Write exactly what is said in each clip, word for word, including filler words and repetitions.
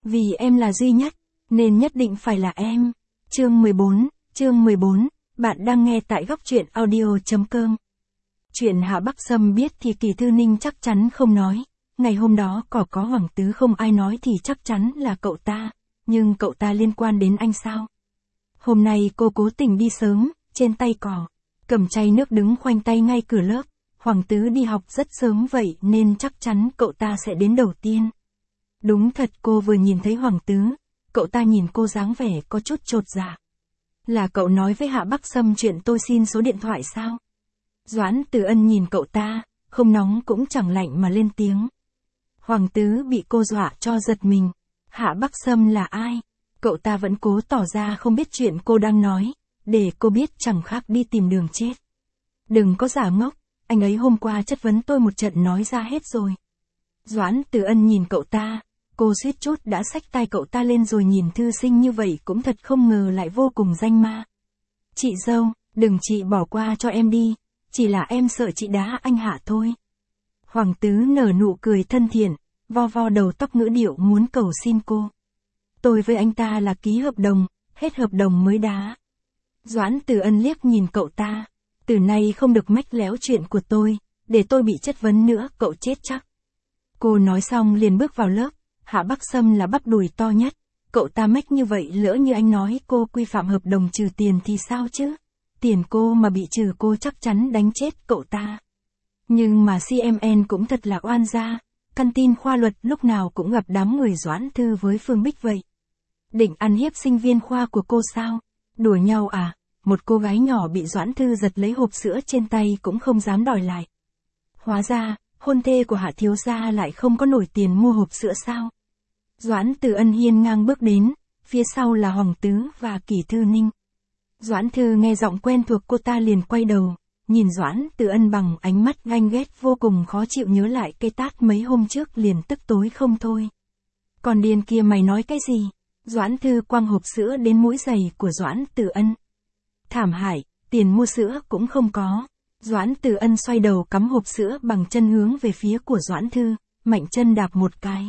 Vì em là duy nhất, nên nhất định phải là em. Chương mười bốn, chương mười bốn, bạn đang nghe tại góc truyện audio.com. Chuyện Hạ Bắc Sâm biết thì Kỳ Thư Ninh chắc chắn không nói. Ngày hôm đó có có Hoàng Tứ không ai nói thì chắc chắn là cậu ta. Nhưng cậu ta liên quan đến anh sao? Hôm nay cô cố tình đi sớm, trên tay cỏ, cầm chai nước đứng khoanh tay ngay cửa lớp. Hoàng Tứ đi học rất sớm vậy nên chắc chắn cậu ta sẽ đến đầu tiên. Đúng thật, cô vừa nhìn thấy Hoàng Tứ, cậu ta nhìn cô dáng vẻ có chút chột dạ. Là cậu nói với Hạ Bắc Sâm chuyện tôi xin số điện thoại sao? Doãn Từ Ân nhìn cậu ta, không nóng cũng chẳng lạnh mà lên tiếng. Hoàng Tứ bị cô dọa cho giật mình. Hạ Bắc Sâm là ai? Cậu ta vẫn cố tỏ ra không biết chuyện cô đang nói, để cô biết chẳng khác đi tìm đường chết. Đừng có giả ngốc, anh ấy hôm qua chất vấn tôi một trận nói ra hết rồi. Doãn Từ Ân nhìn cậu ta, cô suýt chút đã xách tay cậu ta lên rồi nhìn thư sinh như vậy cũng thật không ngờ lại vô cùng danh ma. Chị dâu, đừng chị bỏ qua cho em đi, chỉ là em sợ chị đá anh Hạ thôi. Hoàng Tứ nở nụ cười thân thiện, vo vo đầu tóc ngữ điệu muốn cầu xin cô. Tôi với anh ta là ký hợp đồng, hết hợp đồng mới đá. Doãn Từ Ân liếc nhìn cậu ta, từ nay không được mách léo chuyện của tôi, để tôi bị chất vấn nữa cậu chết chắc. Cô nói xong liền bước vào lớp. Hạ Bắc Sâm là bắp đùi to nhất, cậu ta mách như vậy lỡ như anh nói cô quy phạm hợp đồng trừ tiền thì sao chứ? Tiền cô mà bị trừ cô chắc chắn đánh chết cậu ta. Nhưng mà xê em en cũng thật là oan gia, căn tin khoa luật lúc nào cũng gặp đám người Doãn Thư với Phương Bích vậy. Định ăn hiếp sinh viên khoa của cô sao? Đùa nhau à? Một cô gái nhỏ bị Doãn Thư giật lấy hộp sữa trên tay cũng không dám đòi lại. Hóa ra, hôn thê của Hạ thiếu gia lại không có nổi tiền mua hộp sữa sao? Doãn Từ Ân hiên ngang bước đến, phía sau là Hoàng Tứ và Kỳ Thư Ninh. Doãn Thư nghe giọng quen thuộc cô ta liền quay đầu, nhìn Doãn Từ Ân bằng ánh mắt ganh ghét vô cùng khó chịu, nhớ lại cây tát mấy hôm trước liền tức tối không thôi. Còn điên kia mày nói cái gì? Doãn Thư quăng hộp sữa đến mũi giày của Doãn Từ Ân. Thảm hại, tiền mua sữa cũng không có. Doãn Từ Ân xoay đầu cắm hộp sữa bằng chân hướng về phía của Doãn Thư, mạnh chân đạp một cái.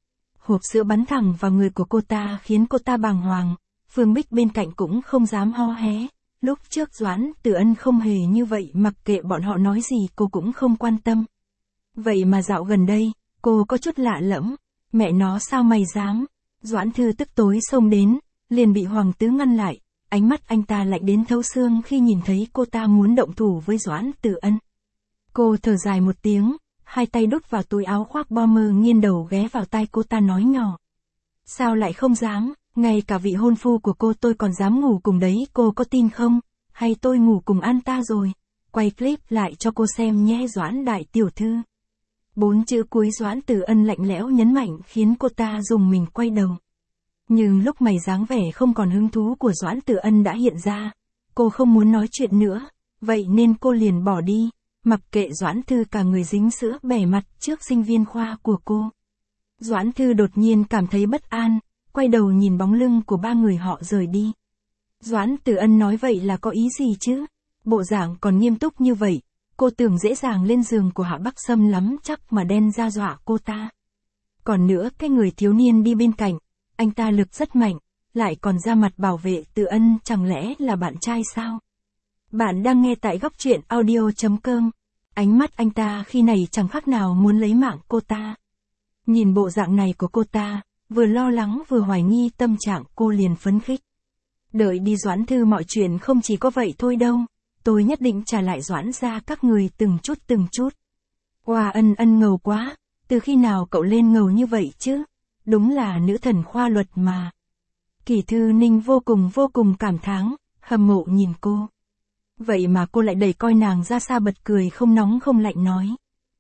Hộp sữa bắn thẳng vào người của cô ta khiến cô ta bàng hoàng, Phương Bích bên cạnh cũng không dám ho hé. Lúc trước Doãn Từ Ân không hề như vậy, mặc kệ bọn họ nói gì cô cũng không quan tâm. Vậy mà dạo gần đây, cô có chút lạ lẫm, mẹ nó sao mày dám? Doãn Thư tức tối xông đến, liền bị Hoàng Tứ ngăn lại, ánh mắt anh ta lạnh đến thấu xương khi nhìn thấy cô ta muốn động thủ với Doãn Từ Ân. Cô thở dài một tiếng, hai tay đút vào túi áo khoác bomber, nghiêng đầu ghé vào tai cô ta nói nhỏ. Sao lại không dám, ngay cả vị hôn phu của cô tôi còn dám ngủ cùng đấy, cô có tin không? Hay tôi ngủ cùng anh ta rồi? Quay clip lại cho cô xem nhé Doãn đại tiểu thư. Bốn chữ cuối Doãn Từ Ân lạnh lẽo nhấn mạnh khiến cô ta dùng mình quay đầu. Nhưng lúc mày dáng vẻ không còn hứng thú của Doãn Từ Ân đã hiện ra, cô không muốn nói chuyện nữa, vậy nên cô liền bỏ đi. Mặc kệ Doãn Thư cả người dính sữa bẻ mặt trước sinh viên khoa của cô. Doãn Thư đột nhiên cảm thấy bất an, quay đầu nhìn bóng lưng của ba người họ rời đi. Doãn Từ Ân nói vậy là có ý gì chứ? Bộ dạng còn nghiêm túc như vậy, cô tưởng dễ dàng lên giường của Hạ Bắc Sâm lắm chắc mà đen ra dọa cô ta. Còn nữa cái người thiếu niên đi bên cạnh, anh ta lực rất mạnh, lại còn ra mặt bảo vệ Từ Ân, chẳng lẽ là bạn trai sao? Bạn đang nghe tại góc truyện audio.com. Ánh mắt anh ta khi này chẳng khác nào muốn lấy mạng cô ta. Nhìn bộ dạng này của cô ta, vừa lo lắng vừa hoài nghi tâm trạng cô liền phấn khích. Đợi đi Doãn Thư, mọi chuyện không chỉ có vậy thôi đâu. Tôi nhất định trả lại Doãn ra các người từng chút từng chút. Oa Ân Ân ngầu quá, từ khi nào cậu lên ngầu như vậy chứ? Đúng là nữ thần khoa luật mà. Kỳ Thư Ninh vô cùng vô cùng cảm thán, hâm mộ nhìn cô. Vậy mà cô lại đẩy coi nàng ra xa, bật cười không nóng không lạnh nói.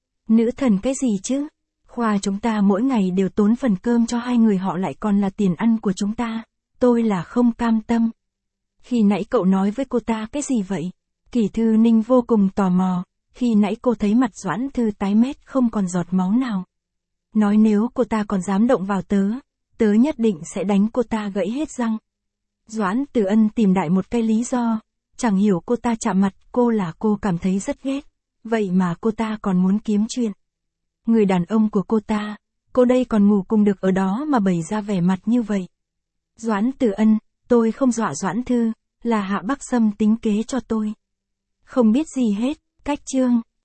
Nữ thần cái gì chứ? Khoa chúng ta mỗi ngày đều tốn phần cơm cho hai người họ, lại còn là tiền ăn của chúng ta. Tôi là không cam tâm. Khi nãy cậu nói với cô ta cái gì vậy? Kỳ Thư Ninh vô cùng tò mò, khi nãy cô thấy mặt Doãn Thư tái mét không còn giọt máu nào. Nói nếu cô ta còn dám động vào tớ, tớ nhất định sẽ đánh cô ta gãy hết răng. Doãn Từ Ân tìm đại một cái lý do. Chẳng hiểu cô ta chạm mặt cô là cô cảm thấy rất ghét, vậy mà cô ta còn muốn kiếm chuyện. Người đàn ông của cô ta, cô đây còn ngủ cùng được ở đó mà bày ra vẻ mặt như vậy. Doãn Tử Ân, tôi không dọa Doãn Thư, là Hạ Bắc Sâm tính kế cho tôi. Không biết gì hết, cách chương.